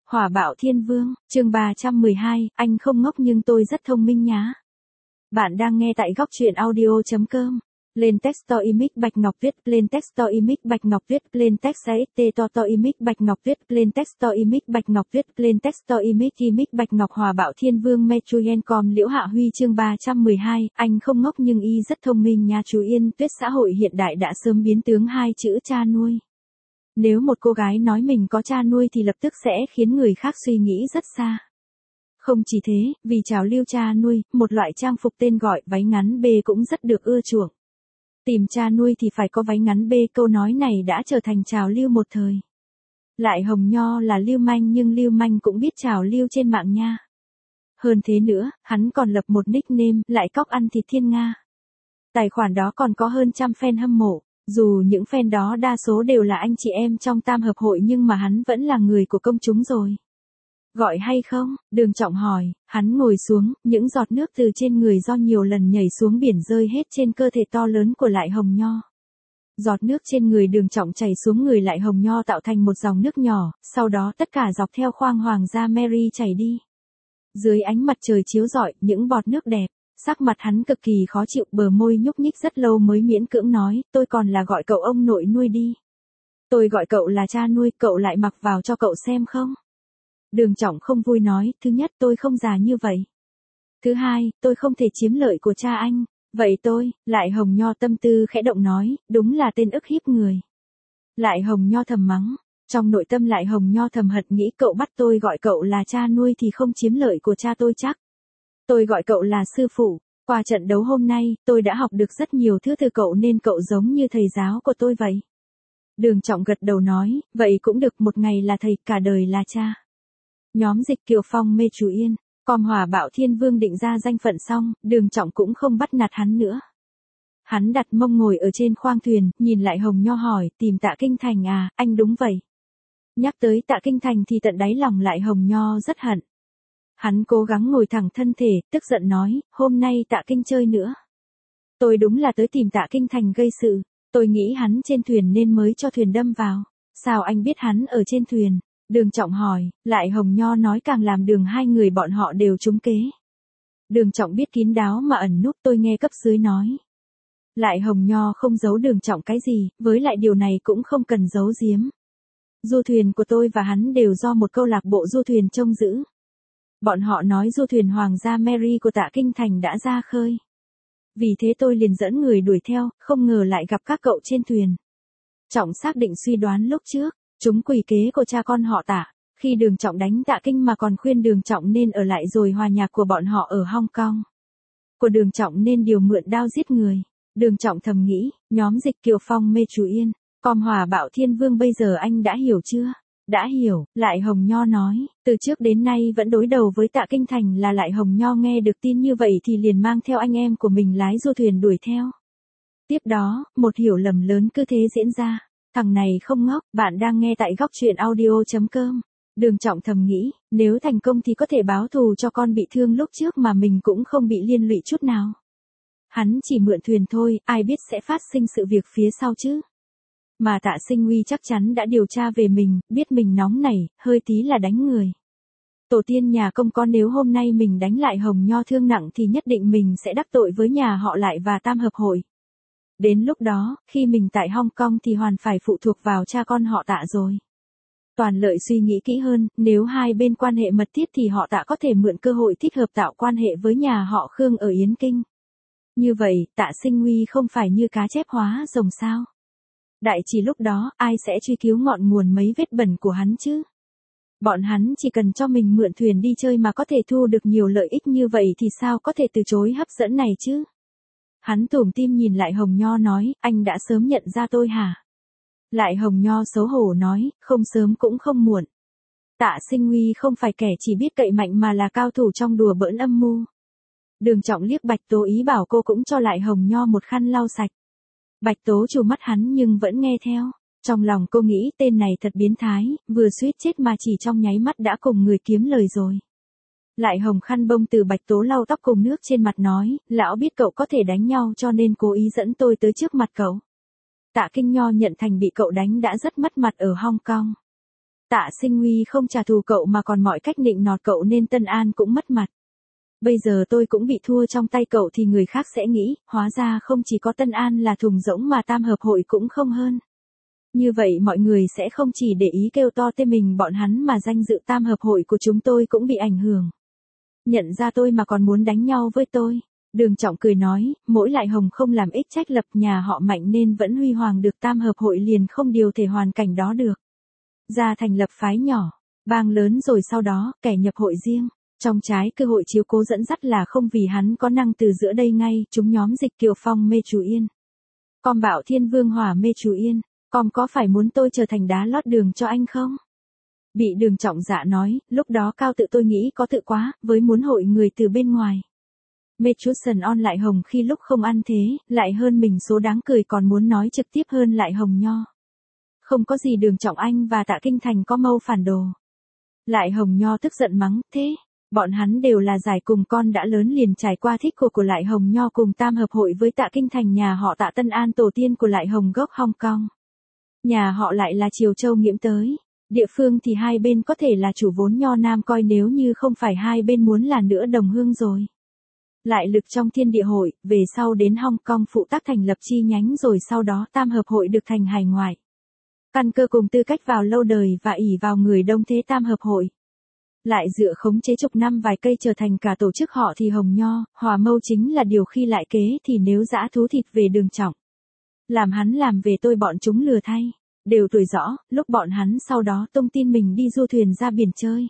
Hỏa bạo thiên vương, chương 312, anh không ngốc nhưng tôi rất thông minh nhá. Bạn đang nghe tại góc truyện audio.com. Lên text to image Bạch Ngọc viết, lên text to image Bạch Ngọc viết, lên text AST to image Bạch Ngọc viết, lên text to image Bạch Ngọc viết, lên text to image Bạch Ngọc. Hỏa bạo thiên vương Metruyen.com. Liễu Hạ Huy chương 312, anh không ngốc nhưng y rất thông minh nha. Chú Yên Tuyết. Xã hội hiện đại đã sớm biến tướng hai chữ cha nuôi. Nếu một cô gái nói mình có cha nuôi thì lập tức sẽ khiến người khác suy nghĩ rất xa. Không chỉ thế, vì trào lưu cha nuôi, một loại trang phục tên gọi váy ngắn B cũng rất được ưa chuộng. Tìm cha nuôi thì phải có váy ngắn B, câu nói này đã trở thành trào lưu một thời. Lại Hồng Nho là lưu manh nhưng lưu manh cũng biết trào lưu trên mạng nha. Hơn thế nữa, hắn còn lập một nickname Lại Cóc Ăn Thịt Thiên Nga. Tài khoản đó còn có hơn 100 fan hâm mộ. Dù những fan đó đa số đều là anh chị em trong tam hợp hội nhưng mà hắn vẫn là người của công chúng rồi. Gọi hay không? Đường Trọng hỏi. Hắn ngồi xuống, những giọt nước từ trên người do nhiều lần nhảy xuống biển rơi hết trên cơ thể to lớn của Lại Hồng Nho. Giọt nước trên người Đường Trọng chảy xuống người Lại Hồng Nho tạo thành một dòng nước nhỏ, sau đó tất cả dọc theo khoang hoàng gia Mary chảy đi. Dưới ánh mặt trời chiếu rọi, những bọt nước đẹp. Sắc mặt hắn cực kỳ khó chịu, bờ môi nhúc nhích rất lâu mới miễn cưỡng nói, tôi còn là gọi cậu ông nội nuôi đi. Tôi gọi cậu là cha nuôi, cậu lại mặc vào cho cậu xem không? Đường Trọng không vui nói, thứ nhất tôi không già như vậy. Thứ hai, tôi không thể chiếm lợi của cha anh. Vậy tôi, Lại Hồng Nho tâm tư khẽ động nói, đúng là tên ức hiếp người. Lại Hồng Nho thầm mắng. Trong nội tâm Lại Hồng Nho thầm hận nghĩ cậu bắt tôi gọi cậu là cha nuôi thì không chiếm lợi của cha tôi chắc. Tôi gọi cậu là sư phụ. Qua trận đấu hôm nay, tôi đã học được rất nhiều thứ từ cậu nên cậu giống như thầy giáo của tôi vậy. Đường Trọng gật đầu nói, vậy cũng được, một ngày là thầy, cả đời là cha. Nhóm Dịch Kiều Phong mê chú Yên. Com Hỏa bạo thiên vương định ra danh phận xong, Đường Trọng cũng không bắt nạt hắn nữa. Hắn đặt mông ngồi ở trên khoang thuyền, nhìn Lại Hồng Nho hỏi, tìm Tạ Kinh Thành à? Anh đúng vậy. Nhắc tới Tạ Kinh Thành thì tận đáy lòng Lại Hồng Nho rất hận. Hắn cố gắng ngồi thẳng thân thể, tức giận nói, hôm nay Tạ Kinh chơi nữa. Tôi đúng là tới tìm Tạ Kinh Thành gây sự, tôi nghĩ hắn trên thuyền nên mới cho thuyền đâm vào. Sao anh biết hắn ở trên thuyền? Đường Trọng hỏi. Lại Hồng Nho nói càng làm Đường hai người bọn họ đều trúng kế. Đường Trọng biết kín đáo mà ẩn núp, tôi nghe cấp dưới nói. Lại Hồng Nho không giấu Đường Trọng cái gì, với lại điều này cũng không cần giấu giếm. Du thuyền của tôi và hắn đều do một câu lạc bộ du thuyền trông giữ. Bọn họ nói du thuyền Hoàng gia Mary của Tạ Kinh Thành đã ra khơi. Vì thế tôi liền dẫn người đuổi theo, không ngờ lại gặp các cậu trên thuyền. Trọng xác định suy đoán lúc trước, chúng quỷ kế của cha con họ Tạ. Khi Đường Trọng đánh Tạ Kinh mà còn khuyên Đường Trọng nên ở lại rồi hòa nhạc của bọn họ ở Hong Kong. Của Đường Trọng nên điều mượn đao giết người. Đường Trọng thầm nghĩ, nhóm Dịch Kiều Phong mê chú Yên. Com Hỏa bạo thiên vương bây giờ anh đã hiểu chưa? Đã hiểu, Lại Hồng Nho nói, từ trước đến nay vẫn đối đầu với Tạ Kinh Thành là Lại Hồng Nho nghe được tin như vậy thì liền mang theo anh em của mình lái du thuyền đuổi theo. Tiếp đó, một hiểu lầm lớn cứ thế diễn ra. Thằng này không ngốc, bạn đang nghe tại góc truyện audio.com. Đường Trọng thầm nghĩ, nếu thành công thì có thể báo thù cho con bị thương lúc trước mà mình cũng không bị liên lụy chút nào. Hắn chỉ mượn thuyền thôi, ai biết sẽ phát sinh sự việc phía sau chứ. Mà Tạ Sinh Uy chắc chắn đã điều tra về mình, biết mình nóng nảy, hơi tí là đánh người. Tổ tiên nhà Công con nếu hôm nay mình đánh Lại Hồng Nho thương nặng thì nhất định mình sẽ đắc tội với nhà họ Lại và tam hợp hội. Đến lúc đó, khi mình tại Hong Kong thì hoàn phải phụ thuộc vào cha con họ Tạ rồi. Toàn lợi suy nghĩ kỹ hơn, nếu hai bên quan hệ mật thiết thì họ Tạ có thể mượn cơ hội thích hợp tạo quan hệ với nhà họ Khương ở Yến Kinh. Như vậy, Tạ Sinh Uy không phải như cá chép hóa rồng sao? Đại chỉ lúc đó, ai sẽ truy cứu ngọn nguồn mấy vết bẩn của hắn chứ? Bọn hắn chỉ cần cho mình mượn thuyền đi chơi mà có thể thu được nhiều lợi ích như vậy thì sao có thể từ chối hấp dẫn này chứ? Hắn tủm tỉm nhìn Lại Hồng Nho nói, anh đã sớm nhận ra tôi hả? Lại Hồng Nho xấu hổ nói, không sớm cũng không muộn. Tạ Sinh Uy không phải kẻ chỉ biết cậy mạnh mà là cao thủ trong đùa bỡn âm mưu. Đường Trọng liếc Bạch Tố ý bảo cô cũng cho Lại Hồng Nho một khăn lau sạch. Bạch Tố trù mắt hắn nhưng vẫn nghe theo. Trong lòng cô nghĩ tên này thật biến thái, vừa suýt chết mà chỉ trong nháy mắt đã cùng người kiếm lời rồi. Lại Hồng khăn bông từ Bạch Tố lau tóc cùng nước trên mặt nói, lão biết cậu có thể đánh nhau cho nên cố ý dẫn tôi tới trước mặt cậu. Tạ Kinh Nho nhận thành bị cậu đánh đã rất mất mặt ở Hong Kong. Tạ Sinh Nguy không trả thù cậu mà còn mọi cách nịnh nọt cậu nên Tân An cũng mất mặt. Bây giờ tôi cũng bị thua trong tay cậu thì người khác sẽ nghĩ, hóa ra không chỉ có Tân An là thùng rỗng mà tam hợp hội cũng không hơn. Như vậy mọi người sẽ không chỉ để ý kêu to tên mình bọn hắn mà danh dự tam hợp hội của chúng tôi cũng bị ảnh hưởng. Nhận ra tôi mà còn muốn đánh nhau với tôi. Đường Trọng cười nói, mỗi Lại Hồng không làm ích trách lập nhà họ Mạnh nên vẫn huy hoàng được tam hợp hội liền không điều thể hoàn cảnh đó được. Ra thành lập phái nhỏ, bang lớn rồi sau đó, kẻ nhập hội riêng. Trong trái cơ hội chiếu cố dẫn dắt là không vì hắn có năng từ giữa đây ngay, chúng nhóm Dịch Kiều Phong mê Chú Yên. Com Bảo Thiên Vương Hỏa mê Chú Yên, com có phải muốn tôi trở thành đá lót đường cho anh không? Bị Đường Trọng dạ nói, lúc đó cao tự tôi nghĩ có tự quá, với muốn hội người từ bên ngoài. Mê chú Sần On Lại Hồng khi lúc không ăn thế, lại hơn mình số đáng cười còn muốn nói trực tiếp hơn Lại Hồng Nho. Không có gì Đường Trọng anh và Tạ Kinh Thành có mâu phản đồ. Lại Hồng Nho tức giận mắng, thế, bọn hắn đều là giải cùng con đã lớn liền trải qua thích của Lại Hồng Nho cùng tam hợp hội với Tạ Kinh Thành nhà họ Tạ Tân An tổ tiên của Lại Hồng gốc Hong Kong. Nhà họ lại là Triều Châu nghiễm tới. Địa phương thì hai bên có thể là chủ vốn Nho Nam coi nếu như không phải hai bên muốn là nữa đồng hương rồi. Lại lực trong thiên địa hội, về sau đến Hong Kong phụ tác thành lập chi nhánh rồi sau đó tam hợp hội được thành hải ngoại. Căn cơ cùng tư cách vào lâu đời và ỷ vào người đông thế tam hợp hội. Lại dựa khống chế chục năm vài cây trở thành cả tổ chức họ thì Hồng Nho, Hòa Mâu chính là điều khi lại kế thì nếu dã thú thịt về Đường Trọng. Làm hắn làm về tôi bọn chúng lừa thay, đều tuổi rõ, lúc bọn hắn sau đó tung tin mình đi du thuyền ra biển chơi.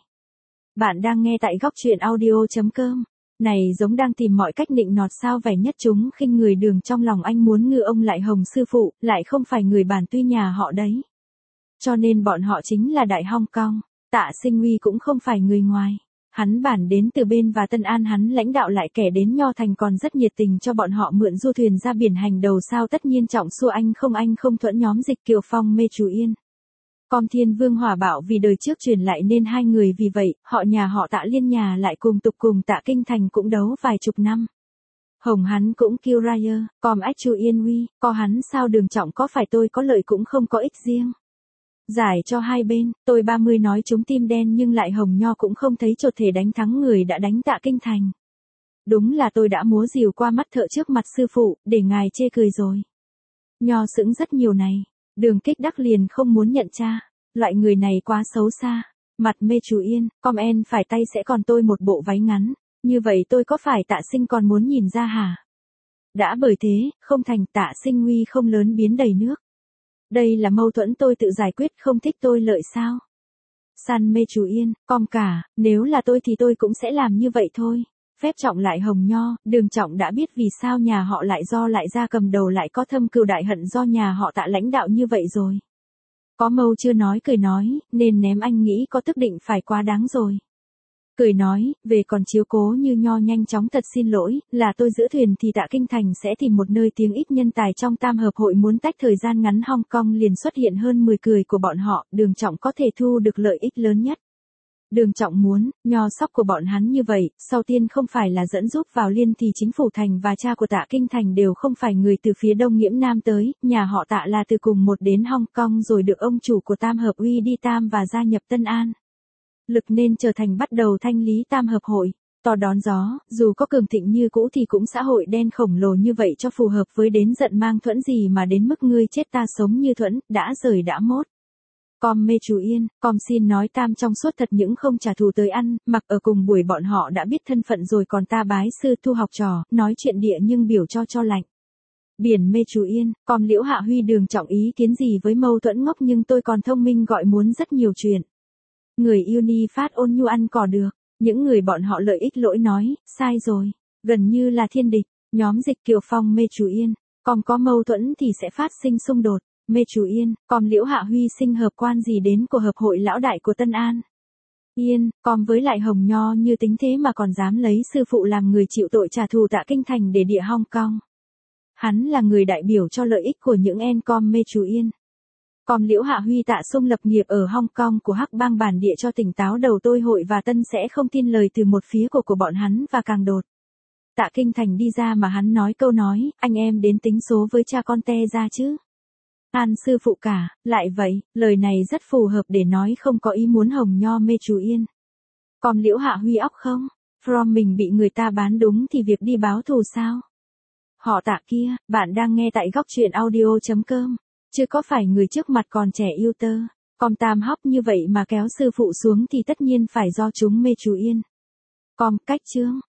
Bạn đang nghe tại góc truyện audio.com. Này giống đang tìm mọi cách nịnh nọt sao vẻ nhất chúng khinh người Đường trong lòng anh muốn ngư ông Lại Hồng sư phụ, lại không phải người bản tuy nhà họ đấy. Cho nên bọn họ chính là Đại Hong Kong, Tạ Sinh Nguy cũng không phải người ngoài. Hắn bản đến từ bên và Tân An hắn lãnh đạo lại kẻ đến Nho Thành còn rất nhiệt tình cho bọn họ mượn du thuyền ra biển hành đầu sao tất nhiên Trọng xua anh không thuẫn nhóm Dịch Kiều Phong mê Chú Yên. Com Thiên Vương Hỏa Bảo vì đời trước truyền lại nên hai người vì vậy, họ nhà họ Tạ liên nhà lại cùng tục cùng Tạ Kinh Thành cũng đấu vài chục năm. Hồng hắn cũng kêu Ryer, com ách Chú Yên uy, co hắn sao Đường Trọng có phải tôi có lợi cũng không có ích riêng. Giải cho hai bên, tôi 30 nói chúng tim đen nhưng lại Hồng Nho cũng không thấy chột thể đánh thắng người đã đánh Tạ Kinh Thành. Đúng là tôi đã múa rìu qua mắt thợ trước mặt sư phụ, để ngài chê cười rồi. Nho sững rất nhiều này, Đường Kích Đắc liền không muốn nhận tra, loại người này quá xấu xa. Mặt mê Chú Yên, com en phải tay sẽ còn tôi một bộ váy ngắn, như vậy tôi có phải Tạ Sinh còn muốn nhìn ra hả? Đã bởi thế, không thành Tạ Sinh Nguy không lớn biến đầy nước. Đây là mâu thuẫn tôi tự giải quyết không thích tôi lợi sao? San mê Chú Yên, com cả, nếu là tôi thì tôi cũng sẽ làm như vậy thôi. Phép Trọng Lại Hồng Nho, Đường Trọng đã biết vì sao nhà họ lại do lại ra cầm đầu lại có thâm cừu đại hận do nhà họ Tạ lãnh đạo như vậy rồi. Có mâu chưa nói cười nói, nên ném anh nghĩ có tức định phải quá đáng rồi. Cười nói, về còn chiếu cố như Nho nhanh chóng thật xin lỗi, là tôi giữ thuyền thì Tạ Kinh Thành sẽ tìm một nơi tiếng ít nhân tài trong tam hợp hội muốn tách thời gian ngắn Hong Kong liền xuất hiện hơn 10 cười của bọn họ, Đường Trọng có thể thu được lợi ích lớn nhất. Đường Trọng muốn, Nho sóc của bọn hắn như vậy, sau tiên không phải là dẫn giúp vào liên thì chính phủ thành và cha của Tạ Kinh Thành đều không phải người từ phía đông nghiễm nam tới, nhà họ Tạ là từ cùng một đến Hong Kong rồi được ông chủ của tam hợp uy đi tam và gia nhập Tân An. Lực nên trở thành bắt đầu thanh lý tam hợp hội, to đón gió, dù có cường thịnh như cũ thì cũng xã hội đen khổng lồ như vậy cho phù hợp với đến giận mang thuẫn gì mà đến mức ngươi chết ta sống như thuẫn, đã rời đã mốt. Com mê Chú Yên, com xin nói tam trong suốt thật những không trả thù tới ăn, mặc ở cùng buổi bọn họ đã biết thân phận rồi còn ta bái sư thu học trò, nói chuyện địa nhưng biểu cho lạnh. Biển mê Chú Yên, com Liễu Hạ Huy Đường Trọng ý kiến gì với mâu thuẫn ngốc nhưng tôi còn thông minh gọi muốn rất nhiều chuyện. Người yêu ni phát ôn nhu ăn cỏ được, những người bọn họ lợi ích lỗi nói, sai rồi, gần như là thiên địch, nhóm Dịch Kiều Phong mê Chú Yên, com có mâu thuẫn thì sẽ phát sinh xung đột. Mê Chú Yên, com Liễu Hạ Huy sinh hợp quan gì đến của hợp hội lão đại của Tân An. Yên, com với lại Hồng Nho như tính thế mà còn dám lấy sư phụ làm người chịu tội trả thù Tạ Kinh Thành để địa Hong Kong. Hắn là người đại biểu cho lợi ích của những en com mê Chú Yên. Com Liễu Hạ Huy Tạ Sung lập nghiệp ở Hong Kong của Hắc Bang bản địa cho tỉnh táo đầu tôi hội và Tân sẽ không tin lời từ một phía của bọn hắn và càng đột. Tạ Kinh Thành đi ra mà hắn nói câu nói, anh em đến tính số với cha con te ra chứ. An sư phụ cả, lại vậy, lời này rất phù hợp để nói không có ý muốn hồng nho mê chú Yên. Còn Liễu Hạ Huy óc không? From mình bị người ta bán đúng thì việc đi báo thù sao? Họ Tạ kia, bạn đang nghe tại góc truyện audio.com. Chứ có phải người trước mặt còn trẻ yêu tơ. Còn tam hóc như vậy mà kéo sư phụ xuống thì tất nhiên phải do chúng mê chú Yên. Cách chương.